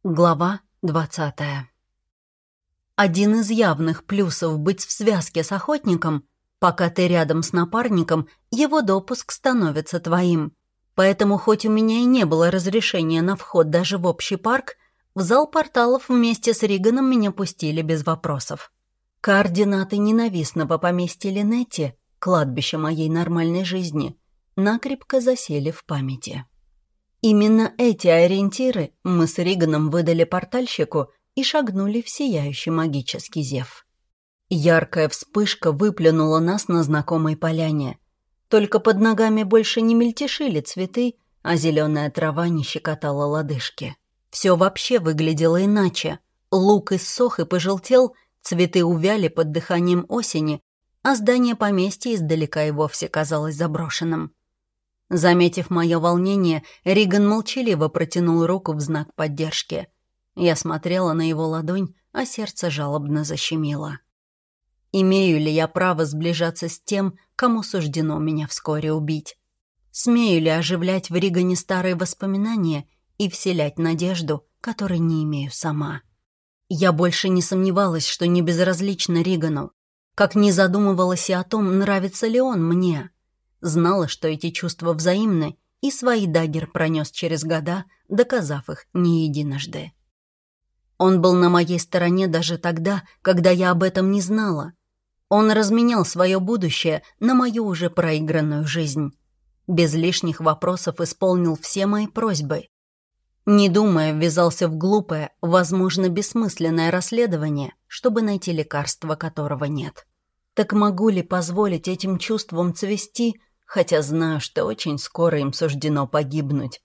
Глава 20. Один из явных плюсов быть в связке с охотником, пока ты рядом с напарником, его допуск становится твоим. Поэтому хоть у меня и не было разрешения на вход даже в общий парк, в зал порталов вместе с Риганом меня пустили без вопросов. Координаты ненавистного поместья Линетти, кладбище моей нормальной жизни, накрепко засели в памяти. Именно эти ориентиры мы с Риганом выдали портальщику и шагнули в сияющий магический зев. Яркая вспышка выплюнула нас на знакомой поляне. Только под ногами больше не мельтешили цветы, а зеленая трава не щекотала лодыжки. Все вообще выглядело иначе. Луг иссох и пожелтел, цветы увяли под дыханием осени, а здание поместья издалека и вовсе казалось заброшенным. Заметив мое волнение, Риган молчаливо протянул руку в знак поддержки. Я смотрела на его ладонь, а сердце жалобно защемило. Имею ли я право сближаться с тем, кому суждено меня вскоре убить? Смею ли оживлять в Ригане старые воспоминания и вселять надежду, которой не имею сама? Я больше не сомневалась, что не безразлична Ригану, как не задумывалась и о том, нравится ли он мне. Знала, что эти чувства взаимны, и свои даггер пронес через года, доказав их не единожды. Он был на моей стороне даже тогда, когда я об этом не знала. Он разменял свое будущее на мою уже проигранную жизнь. Без лишних вопросов исполнил все мои просьбы. Не думая, ввязался в глупое, возможно, бессмысленное расследование, чтобы найти лекарство, которого нет. Так могу ли позволить этим чувствам цвести, хотя знаю, что очень скоро им суждено погибнуть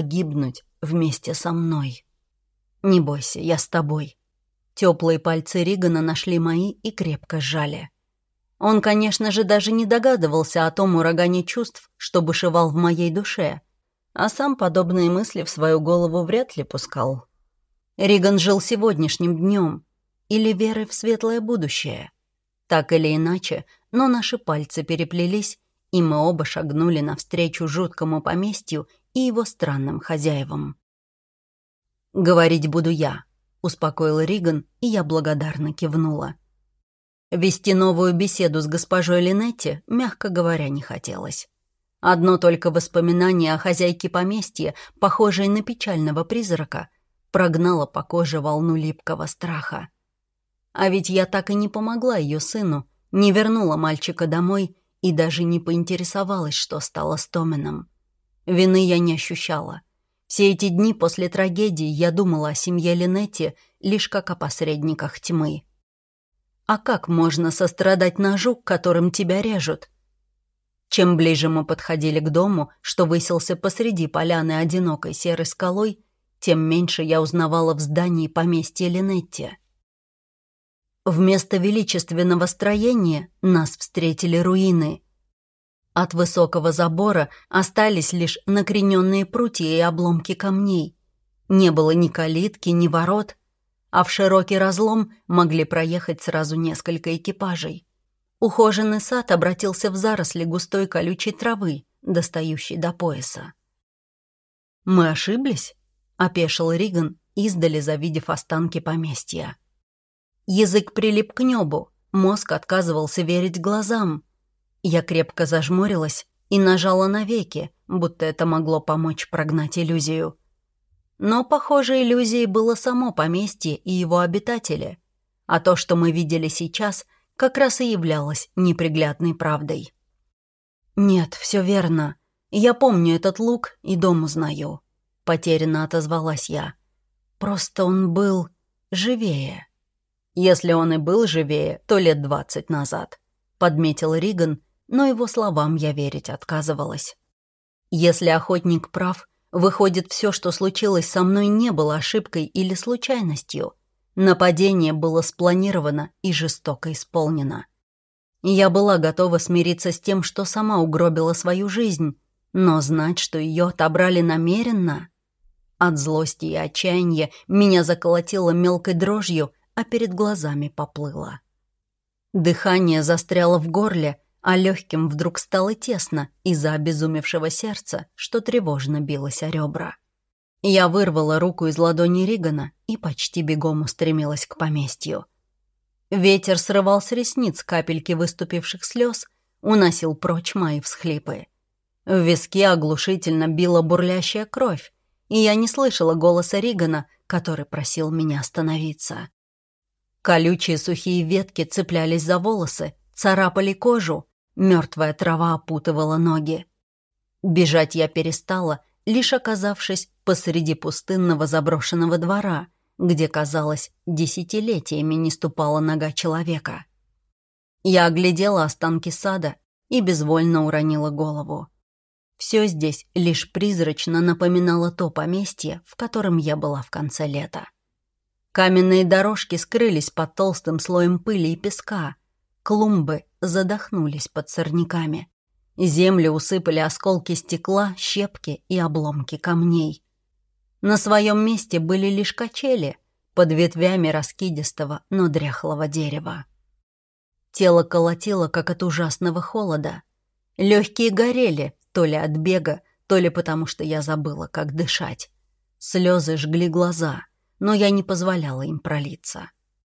вместе со мной? Не бойся, я с тобой. Теплые пальцы Ригана нашли мои и крепко сжали. Он, конечно же, даже не догадывался о том урагане чувств, что бушевал в моей душе, а сам подобные мысли в свою голову вряд ли пускал. Риган жил сегодняшним днем или верой в светлое будущее. Так или иначе, но наши пальцы переплелись, и мы оба шагнули навстречу жуткому поместью и его странным хозяевам. «Говорить буду я», — успокоил Риган, и я благодарно кивнула. Вести новую беседу с госпожой Линетти, мягко говоря, не хотелось. Одно только воспоминание о хозяйке поместья, похожей на печального призрака, прогнало по коже волну липкого страха. А ведь я так и не помогла ее сыну, не вернула мальчика домой и даже не поинтересовалась, что стало с Томином. Вины я не ощущала. Все эти дни после трагедии я думала о семье Линетти лишь как о посредниках тьмы. А как можно сострадать ножу, которым тебя режут? Чем ближе мы подходили к дому, что высился посреди поляны одинокой серой скалой, тем меньше я узнавала в здании поместья Линетти. Вместо величественного строения нас встретили руины. От высокого забора остались лишь накрененные прутья и обломки камней. Не было ни калитки, ни ворот, а в широкий разлом могли проехать сразу несколько экипажей. Ухоженный сад обратился в заросли густой колючей травы, достающей до пояса. «Мы ошиблись?» — опешил Риган, издали завидев останки поместья. Язык прилип к небу, мозг отказывался верить глазам. Я крепко зажмурилась и нажала на веки, будто это могло помочь прогнать иллюзию. Но, похоже, иллюзией было само поместье и его обитатели, а то, что мы видели сейчас, как раз и являлось неприглядной правдой. «Нет, все верно. Я помню этот луг и дом узнаю», — потерянно отозвалась я. «Просто он был живее». «Если он и был живее, то лет 20 назад», — подметил Риган, но его словам я верить отказывалась. Если охотник прав, выходит, все, что случилось со мной, не было ошибкой или случайностью. Нападение было спланировано и жестоко исполнено. Я была готова смириться с тем, что сама угробила свою жизнь, но знать, что ее отобрали намеренно... От злости и отчаяния меня заколотило мелкой дрожью, а перед глазами поплыло. Дыхание застряло в горле, а легким вдруг стало тесно из-за обезумевшего сердца, что тревожно билось о ребра. Я вырвала руку из ладони Ригана и почти бегом устремилась к поместью. Ветер срывал с ресниц капельки выступивших слез, уносил прочь мои всхлипы. В виски оглушительно била бурлящая кровь, и я не слышала голоса Ригана, который просил меня остановиться. Колючие сухие ветки цеплялись за волосы, царапали кожу, мертвая трава опутывала ноги. Бежать я перестала, лишь оказавшись посреди пустынного заброшенного двора, где, казалось, десятилетиями не ступала нога человека. Я оглядела останки сада и безвольно уронила голову. Все здесь лишь призрачно напоминало то поместье, в котором я была в конце лета. Каменные дорожки скрылись под толстым слоем пыли и песка, клумбы задохнулись под сорняками. Землю усыпали осколки стекла, щепки и обломки камней. На своем месте были лишь качели под ветвями раскидистого, но дряхлого дерева. Тело колотило, как от ужасного холода. Легкие горели, то ли от бега, то ли потому, что я забыла, как дышать. Слезы жгли глаза, но я не позволяла им пролиться.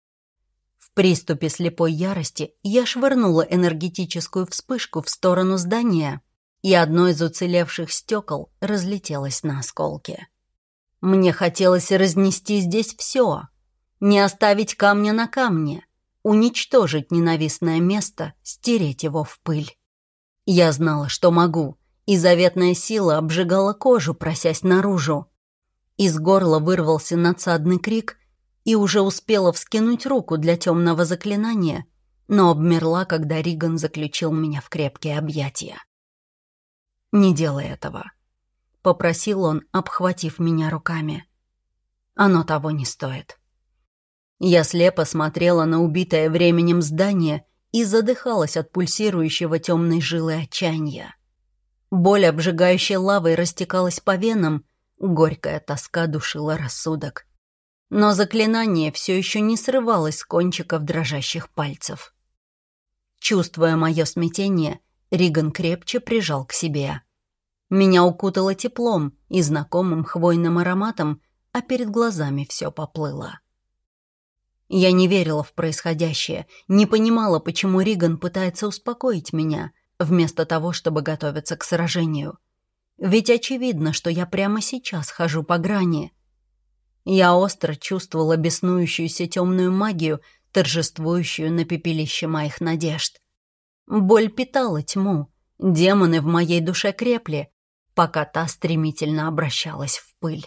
В приступе слепой ярости я швырнула энергетическую вспышку в сторону здания, и одно из уцелевших стекол разлетелось на осколки. Мне хотелось разнести здесь все, не оставить камня на камне, уничтожить ненавистное место, стереть его в пыль. Я знала, что могу, и заветная сила обжигала кожу, просясь наружу. Из горла вырвался надсадный крик, и уже успела вскинуть руку для темного заклинания, но обмерла, когда Риган заключил меня в крепкие объятия. «Не делай этого», — попросил он, обхватив меня руками. «Оно того не стоит». Я слепо смотрела на убитое временем здание и задыхалась от пульсирующего темной жилы отчаяния. Боль, обжигающей лавой, растекалась по венам, горькая тоска душила рассудок. Но заклинание все еще не срывалось с кончиков дрожащих пальцев. Чувствуя мое смятение, Риган крепче прижал к себе. Меня укутало теплом и знакомым хвойным ароматом, а перед глазами все поплыло. Я не верила в происходящее, не понимала, почему Риган пытается успокоить меня, вместо того, чтобы готовиться к сражению. Ведь очевидно, что я прямо сейчас хожу по грани. Я остро чувствовала беснующуюся темную магию, торжествующую на пепелище моих надежд. Боль питала тьму, демоны в моей душе крепли, пока та стремительно обращалась в пыль.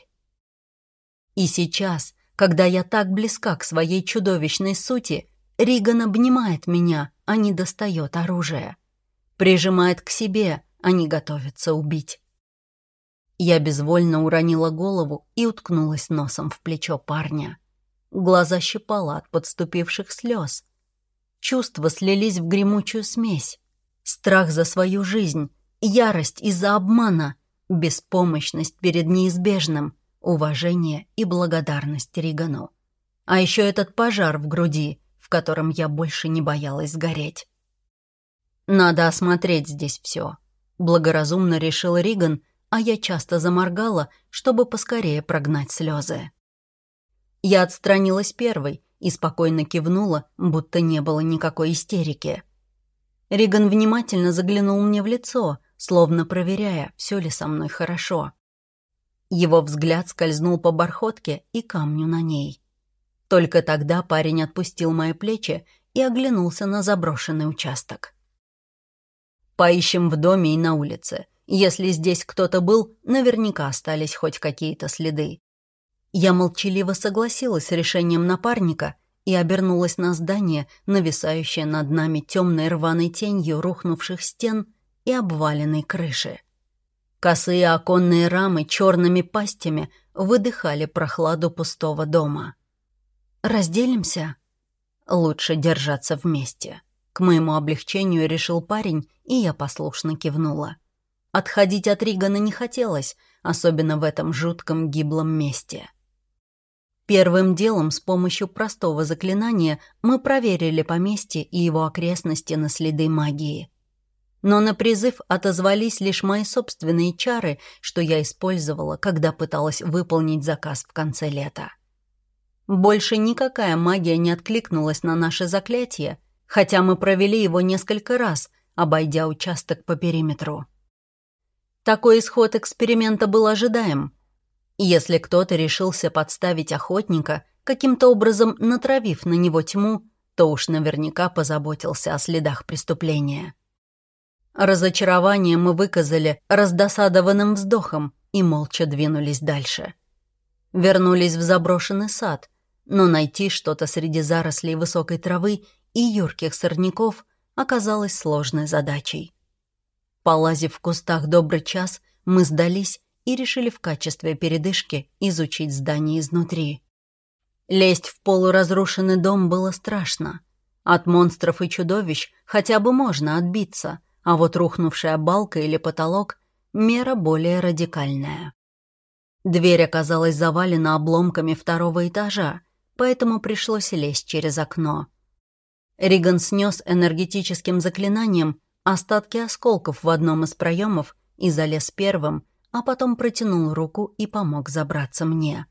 И сейчас, когда я так близка к своей чудовищной сути, Риган обнимает меня, а не достает оружие. Прижимает к себе, а не готовится убить. Я безвольно уронила голову и уткнулась носом в плечо парня. Глаза щипало от подступивших слез. Чувства слились в гремучую смесь. Страх за свою жизнь, ярость из-за обмана, беспомощность перед неизбежным, уважение и благодарность Ригану. А еще этот пожар в груди, в котором я больше не боялась сгореть. «Надо осмотреть здесь все», — благоразумно решил Риган, а я часто заморгала, чтобы поскорее прогнать слезы. Я отстранилась первой и спокойно кивнула, будто не было никакой истерики. Риган внимательно заглянул мне в лицо, словно проверяя, все ли со мной хорошо. Его взгляд скользнул по бархотке и камню на ней. Только тогда парень отпустил мои плечи и оглянулся на заброшенный участок. «Поищем в доме и на улице. Если здесь кто-то был, наверняка остались хоть какие-то следы». Я молчаливо согласилась с решением напарника и обернулась на здание, нависающее над нами темной рваной тенью рухнувших стен и обваленной крыши. Косые оконные рамы черными пастями выдыхали прохладу пустого дома. «Разделимся?» «Лучше держаться вместе», — к моему облегчению решил парень, и я послушно кивнула. Отходить от Ригана не хотелось, особенно в этом жутком гиблом месте. Первым делом с помощью простого заклинания мы проверили поместье и его окрестности на следы магии. Но на призыв отозвались лишь мои собственные чары, что я использовала, когда пыталась выполнить заказ в конце лета. Больше никакая магия не откликнулась на наше заклятие, хотя мы провели его несколько раз, обойдя участок по периметру. Такой исход эксперимента был ожидаем. Если кто-то решился подставить охотника, каким-то образом натравив на него тьму, то уж наверняка позаботился о следах преступления. Разочарование мы выказали раздосадованным вздохом и молча двинулись дальше. Вернулись в заброшенный сад, но найти что-то среди зарослей высокой травы и юрких сорняков оказалось сложной задачей. Полазив в кустах добрый час, мы сдались и решили в качестве передышки изучить здание изнутри. Лезть в полуразрушенный дом было страшно. От монстров и чудовищ хотя бы можно отбиться, а вот рухнувшая балка или потолок — мера более радикальная. Дверь оказалась завалена обломками второго этажа, поэтому пришлось лезть через окно. Риган снес энергетическим заклинанием остатки осколков в одном из проемов и залез первым, а потом протянул руку и помог забраться мне.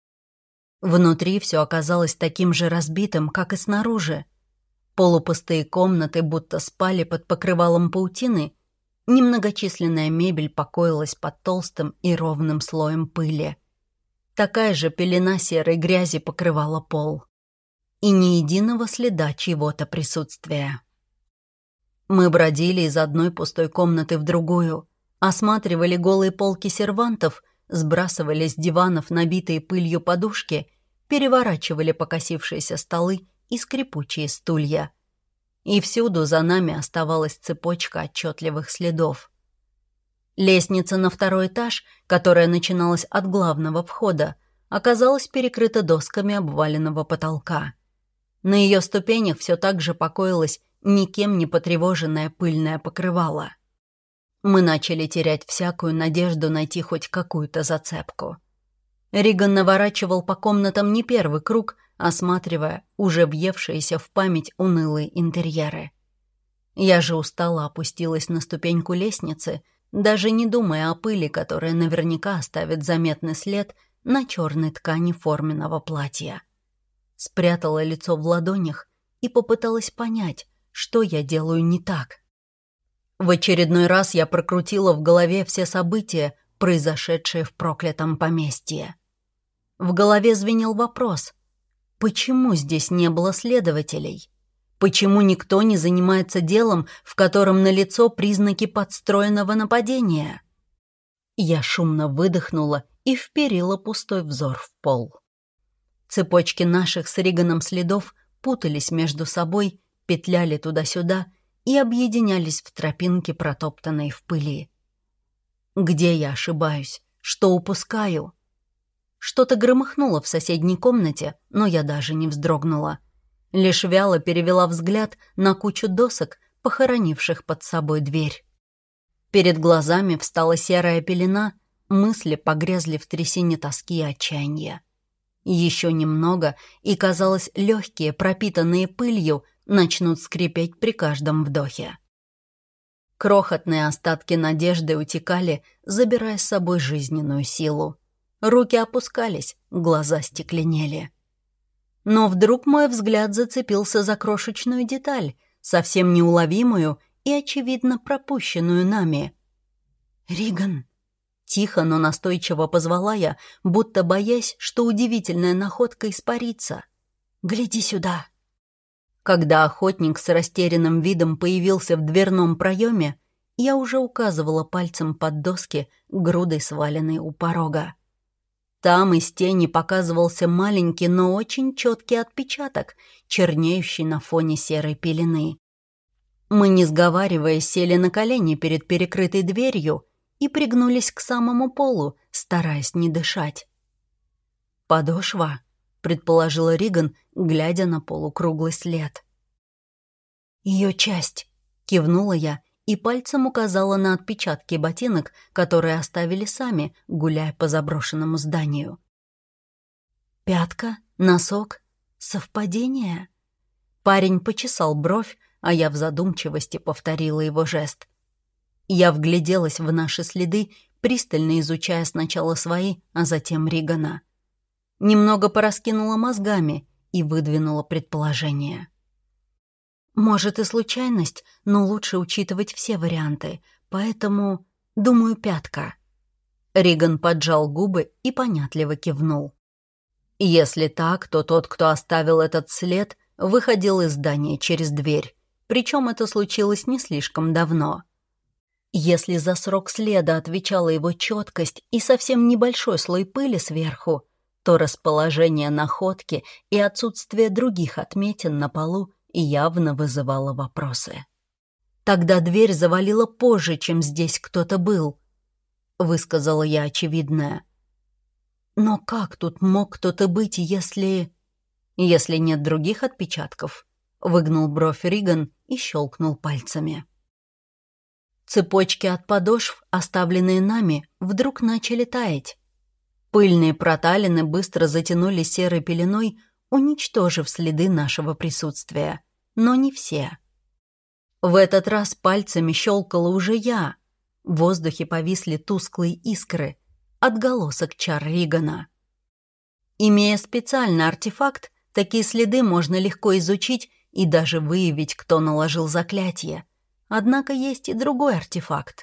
Внутри все оказалось таким же разбитым, как и снаружи. Полупустые комнаты будто спали под покрывалом паутины, немногочисленная мебель покоилась под толстым и ровным слоем пыли. Такая же пелена серой грязи покрывала пол. И ни единого следа чьего-то присутствия. Мы бродили из одной пустой комнаты в другую, осматривали голые полки сервантов, сбрасывали с диванов набитые пылью подушки, переворачивали покосившиеся столы и скрипучие стулья. И всюду за нами оставалась цепочка отчетливых следов. Лестница на второй этаж, которая начиналась от главного входа, оказалась перекрыта досками обваленного потолка. На ее ступенях все так же покоилось никем не потревоженное пыльное покрывало. Мы начали терять всякую надежду найти хоть какую-то зацепку. Риган наворачивал по комнатам не первый круг, осматривая уже въевшиеся в память унылые интерьеры. Я же устало опустилась на ступеньку лестницы, даже не думая о пыли, которая наверняка оставит заметный след на черной ткани форменного платья. Спрятала лицо в ладонях и попыталась понять, что я делаю не так. В очередной раз я прокрутила в голове все события, произошедшие в проклятом поместье. В голове звенел вопрос: почему здесь не было следователей? Почему никто не занимается делом, в котором налицо признаки подстроенного нападения? Я шумно выдохнула и вперила пустой взор в пол. Цепочки наших с Риганом следов путались между собой, петляли туда-сюда и объединялись в тропинке, протоптанной в пыли. Где я ошибаюсь? Что упускаю? Что-то громыхнуло в соседней комнате, но я даже не вздрогнула. Лишь вяло перевела взгляд на кучу досок, похоронивших под собой дверь. Перед глазами встала серая пелена, мысли погрязли в трясине тоски и отчаяния. Еще немного, и, казалось, легкие, пропитанные пылью, начнут скрипеть при каждом вдохе. Крохотные остатки надежды утекали, забирая с собой жизненную силу. Руки опускались, глаза стекленели. Но вдруг мой взгляд зацепился за крошечную деталь, совсем неуловимую и, очевидно, пропущенную нами. «Риган!» Тихо, но настойчиво позвала я, будто боясь, что удивительная находка испарится. «Гляди сюда!» Когда охотник с растерянным видом появился в дверном проеме, я уже указывала пальцем под доски, грудой сваленной у порога. Там из тени показывался маленький, но очень четкий отпечаток, чернеющий на фоне серой пелены. Мы, не сговариваясь, сели на колени перед перекрытой дверью и пригнулись к самому полу, стараясь не дышать. «Подошва», — предположила Риган, глядя на полукруглый след. «Ее часть», — кивнула я и пальцем указала на отпечатки ботинок, которые оставили сами, гуляя по заброшенному зданию. «Пятка? Носок? Совпадение?» Парень почесал бровь, а я в задумчивости повторила его жест. Я вгляделась в наши следы, пристально изучая сначала свои, а затем Ригана. Немного пораскинула мозгами и выдвинула предположение. Может и случайность, но лучше учитывать все варианты, поэтому, думаю, 5. Риган поджал губы и понятливо кивнул. Если так, то тот, кто оставил этот след, выходил из здания через дверь, причем это случилось не слишком давно. Если за срок следа отвечала его четкость и совсем небольшой слой пыли сверху, то расположение находки и отсутствие других отметин на полу явно вызывало вопросы. «Тогда дверь завалила позже, чем здесь кто-то был», — высказала я очевидное. «Но как тут мог кто-то быть, если...» «Если нет других отпечатков?» — выгнул бровь Риган и щелкнул пальцами. Цепочки от подошв, оставленные нами, вдруг начали таять. Пыльные проталины быстро затянули серой пеленой, уничтожив следы нашего присутствия. Но не все. В этот раз пальцами щелкала уже я. В воздухе повисли тусклые искры, отголосок чар Ригана. Имея специальный артефакт, такие следы можно легко изучить и даже выявить, кто наложил заклятие. Однако есть и другой артефакт.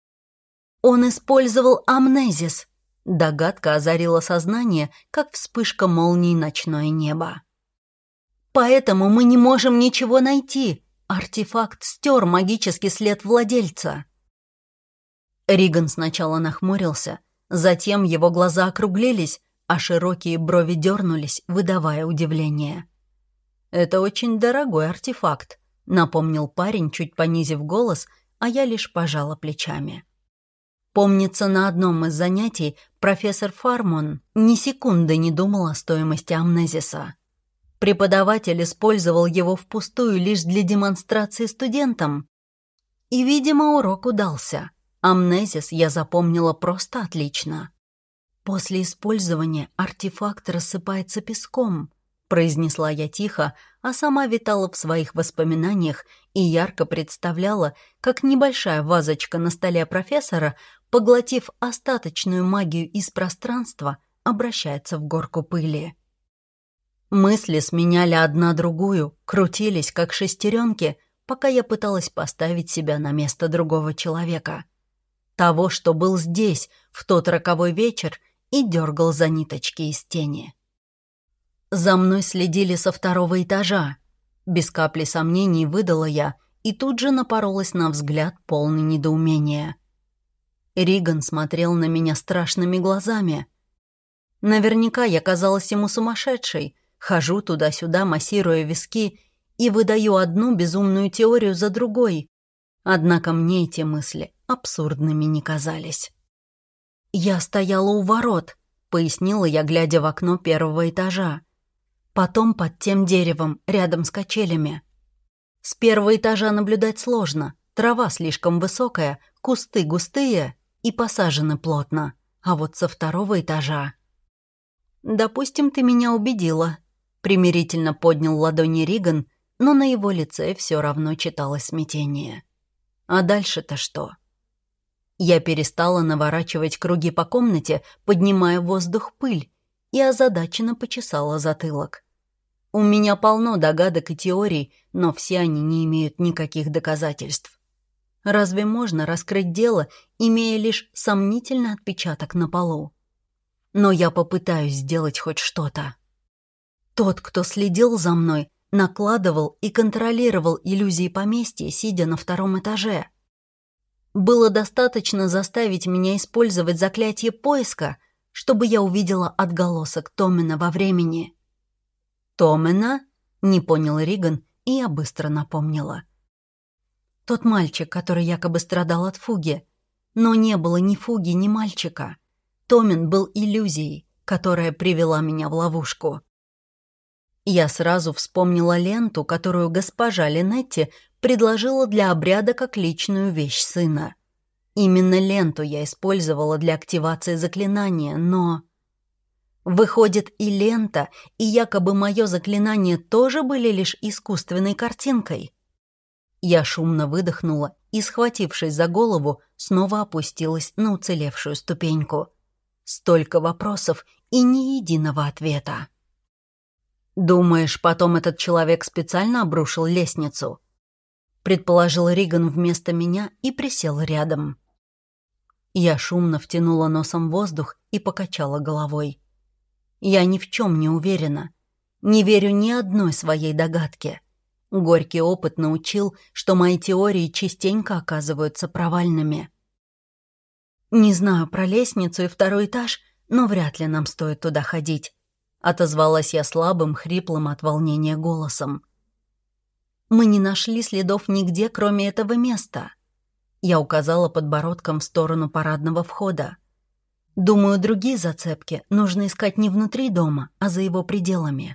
Он использовал амнезис. Догадка озарила сознание, как вспышка молний ночное небо. Поэтому мы не можем ничего найти. Артефакт стер магический след владельца. Риган сначала нахмурился, затем его глаза округлились, а широкие брови дернулись, выдавая удивление. «Это очень дорогой артефакт», — напомнил парень, чуть понизив голос, а я лишь пожала плечами. Помнится, на одном из занятий профессор Фармон ни секунды не думал о стоимости амнезиса. Преподаватель использовал его впустую лишь для демонстрации студентам. И, видимо, урок удался. Амнезис я запомнила просто отлично. «После использования артефакт рассыпается песком», — произнесла я тихо, а сама витала в своих воспоминаниях и ярко представляла, как небольшая вазочка на столе профессора, поглотив остаточную магию из пространства, обращается в горку пыли. Мысли сменяли одна другую, крутились, как шестеренки, пока я пыталась поставить себя на место другого человека. Того, что был здесь, в тот роковой вечер, и дергал за ниточки из тени. За мной следили со 2-го этажа. Без капли сомнений выдала я и тут же напоролась на взгляд, полный недоумения. Риган смотрел на меня страшными глазами. Наверняка я казалась ему сумасшедшей, хожу туда-сюда, массируя виски, и выдаю одну безумную теорию за другой. Однако мне эти мысли абсурдными не казались. «Я стояла у ворот», — пояснила я, глядя в окно 1-го этажа. «Потом под тем деревом, рядом с качелями. С 1-го этажа наблюдать сложно, трава слишком высокая, кусты густые и посажены плотно. А вот со 2-го этажа...» «Допустим, ты меня убедила», — примирительно поднял ладони Риган, но на его лице все равно читалось смятение. «А дальше-то что?» Я перестала наворачивать круги по комнате, поднимая в воздух пыль, и озадаченно почесала затылок. У меня полно догадок и теорий, но все они не имеют никаких доказательств. Разве можно раскрыть дело, имея лишь сомнительный отпечаток на полу? Но я попытаюсь сделать хоть что-то. Тот, кто следил за мной, накладывал и контролировал иллюзии поместья, сидя на 2-м этаже. Было достаточно заставить меня использовать заклятие поиска, чтобы я увидела отголосок Томина во времени. «Томина?» — не понял Риган, и я быстро напомнила. Тот мальчик, который якобы страдал от фуги. Но не было ни фуги, ни мальчика. Томин был иллюзией, которая привела меня в ловушку. Я сразу вспомнила ленту, которую госпожа Линетти предложила для обряда как личную вещь сына. Именно ленту я использовала для активации заклинания, но... Выходит, и лента, и якобы мое заклинание тоже были лишь искусственной картинкой. Я шумно выдохнула и, схватившись за голову, снова опустилась на уцелевшую ступеньку. Столько вопросов и ни единого ответа. «Думаешь, потом этот человек специально обрушил лестницу?» Предположил Риган вместо меня и присел рядом. Я шумно втянула носом воздух и покачала головой. Я ни в чем не уверена. Не верю ни одной своей догадке. Горький опыт научил, что мои теории частенько оказываются провальными. «Не знаю про лестницу и второй этаж, но вряд ли нам стоит туда ходить», — отозвалась я слабым, хриплым от волнения голосом. «Мы не нашли следов нигде, кроме этого места». Я указала подбородком в сторону парадного входа. «Думаю, другие зацепки нужно искать не внутри дома, а за его пределами».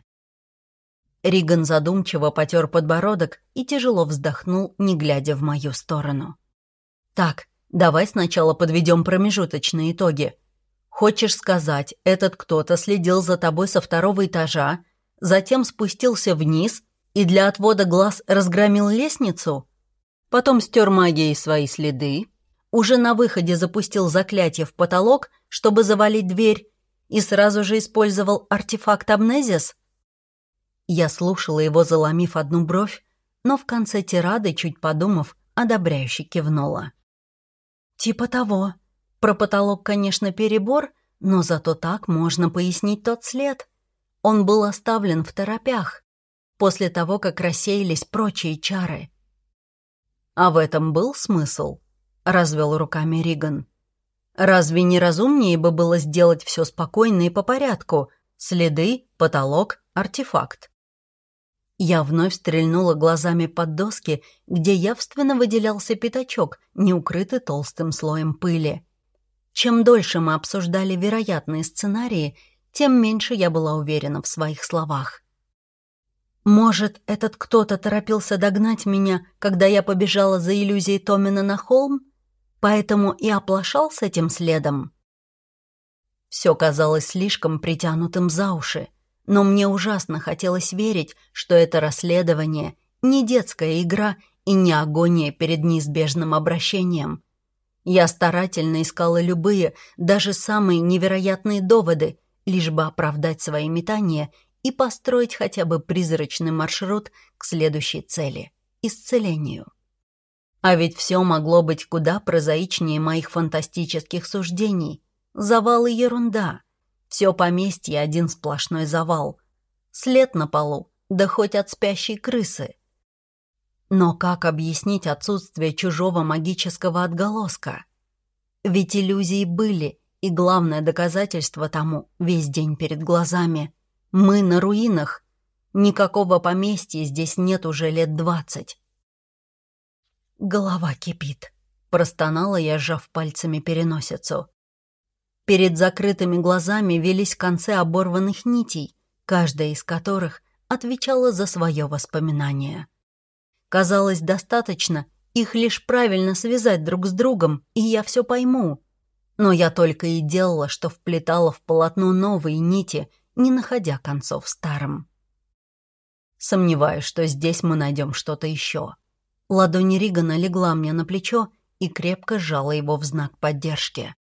Риган задумчиво потер подбородок и тяжело вздохнул, не глядя в мою сторону. «Так, давай сначала подведем промежуточные итоги. Хочешь сказать, этот кто-то следил за тобой со второго этажа, затем спустился вниз и для отвода глаз разгромил лестницу? Потом стер магией свои следы, уже на выходе запустил заклятие в потолок, чтобы завалить дверь, и сразу же использовал артефакт Амнезис?» Я слушала его, заломив одну бровь, но в конце тирады, чуть подумав, одобряюще кивнула. «Типа того. Про потолок, конечно, перебор, но зато так можно пояснить тот след. Он был оставлен второпях, после того, как рассеялись прочие чары». «А в этом был смысл?» — развел руками Риган. «Разве не разумнее бы было сделать все спокойно и по порядку? Следы, потолок, артефакт?» Я вновь стрельнула глазами под доски, где явственно выделялся пятачок, не укрытый толстым слоем пыли. Чем дольше мы обсуждали вероятные сценарии, тем меньше я была уверена в своих словах. Может, этот кто-то торопился догнать меня, когда я побежала за иллюзией Томина на холм, поэтому и оплошал с этим следом? Все казалось слишком притянутым за уши. Но мне ужасно хотелось верить, что это расследование не детская игра и не агония перед неизбежным обращением. Я старательно искала любые, даже самые невероятные доводы, лишь бы оправдать свои метания и построить хотя бы призрачный маршрут к следующей цели — исцелению. А ведь все могло быть куда прозаичнее моих фантастических суждений. Завал и ерунда. Все поместье один сплошной завал. След на полу, да хоть от спящей крысы. Но как объяснить отсутствие чужого магического отголоска? Ведь иллюзии были, и главное доказательство тому весь день перед глазами. Мы на руинах. Никакого поместья здесь нет уже лет 20. Голова кипит. Простонала я, сжав пальцами переносицу. Перед закрытыми глазами велись концы оборванных нитей, каждая из которых отвечала за свое воспоминание. Казалось, достаточно их лишь правильно связать друг с другом, и я все пойму. Но я только и делала, что вплетала в полотно новые нити, не находя концов старым. Сомневаюсь, что здесь мы найдем что-то еще. Ладонь Ригана легла мне на плечо и крепко сжала его в знак поддержки.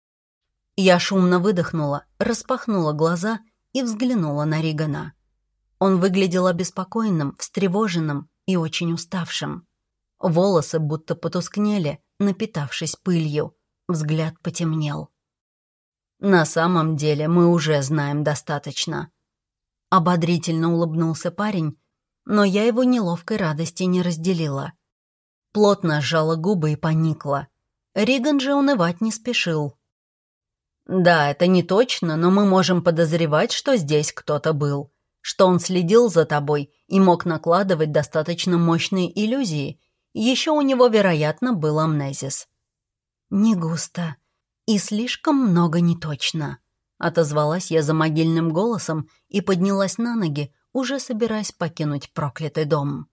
Я шумно выдохнула, распахнула глаза и взглянула на Ригана. Он выглядел обеспокоенным, встревоженным и очень уставшим. Волосы будто потускнели, напитавшись пылью. Взгляд потемнел. «На самом деле мы уже знаем достаточно». Ободрительно улыбнулся парень, но я его неловкой радости не разделила. Плотно сжала губы и поникла. Риган же унывать не спешил. «Да, это не точно, но мы можем подозревать, что здесь кто-то был, что он следил за тобой и мог накладывать достаточно мощные иллюзии. Еще у него, вероятно, был амнезис». «Не густо и слишком много не точно», — отозвалась я за могильным голосом и поднялась на ноги, уже собираясь покинуть проклятый дом.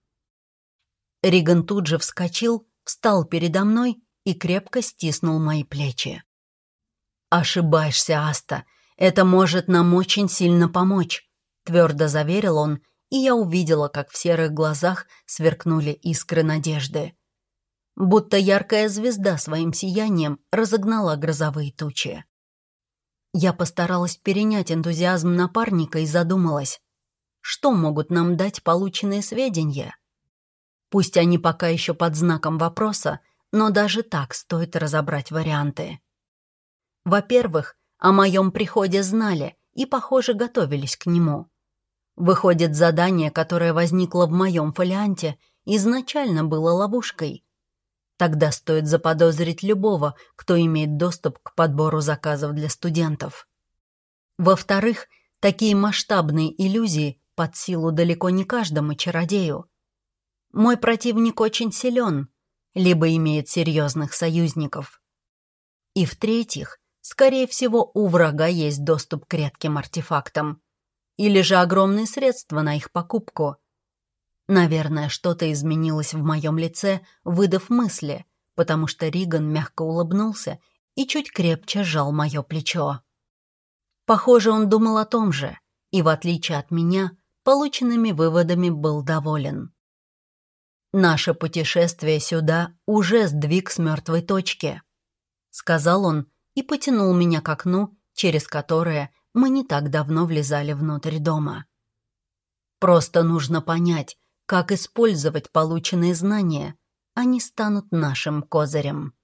Риган тут же вскочил, встал передо мной и крепко стиснул мои плечи. «Ошибаешься, Аста. Это может нам очень сильно помочь», — твердо заверил он, и я увидела, как в серых глазах сверкнули искры надежды. будто яркая звезда своим сиянием разогнала грозовые тучи. Я постаралась перенять энтузиазм напарника и задумалась, что могут нам дать полученные сведения. Пусть они пока еще под знаком вопроса, но даже так стоит разобрать варианты. Во-первых, о моем приходе знали и, похоже, готовились к нему. Выходит, задание, которое возникло в моем фолианте, изначально было ловушкой. Тогда стоит заподозрить любого, кто имеет доступ к подбору заказов для студентов. Во-вторых, такие масштабные иллюзии под силу далеко не каждому чародею. Мой противник очень силен, либо имеет серьезных союзников. И в-третьих, скорее всего, у врага есть доступ к редким артефактам. Или же огромные средства на их покупку. Наверное, что-то изменилось в моем лице, выдав мысли, потому что Риган мягко улыбнулся и чуть крепче сжал мое плечо. Похоже, он думал о том же, и, в отличие от меня, полученными выводами был доволен. «Наше путешествие сюда уже сдвиг с мертвой точки», — сказал он и потянул меня к окну, через которое мы не так давно влезали внутрь дома. «Просто нужно понять, как использовать полученные знания, они станут нашим козырем».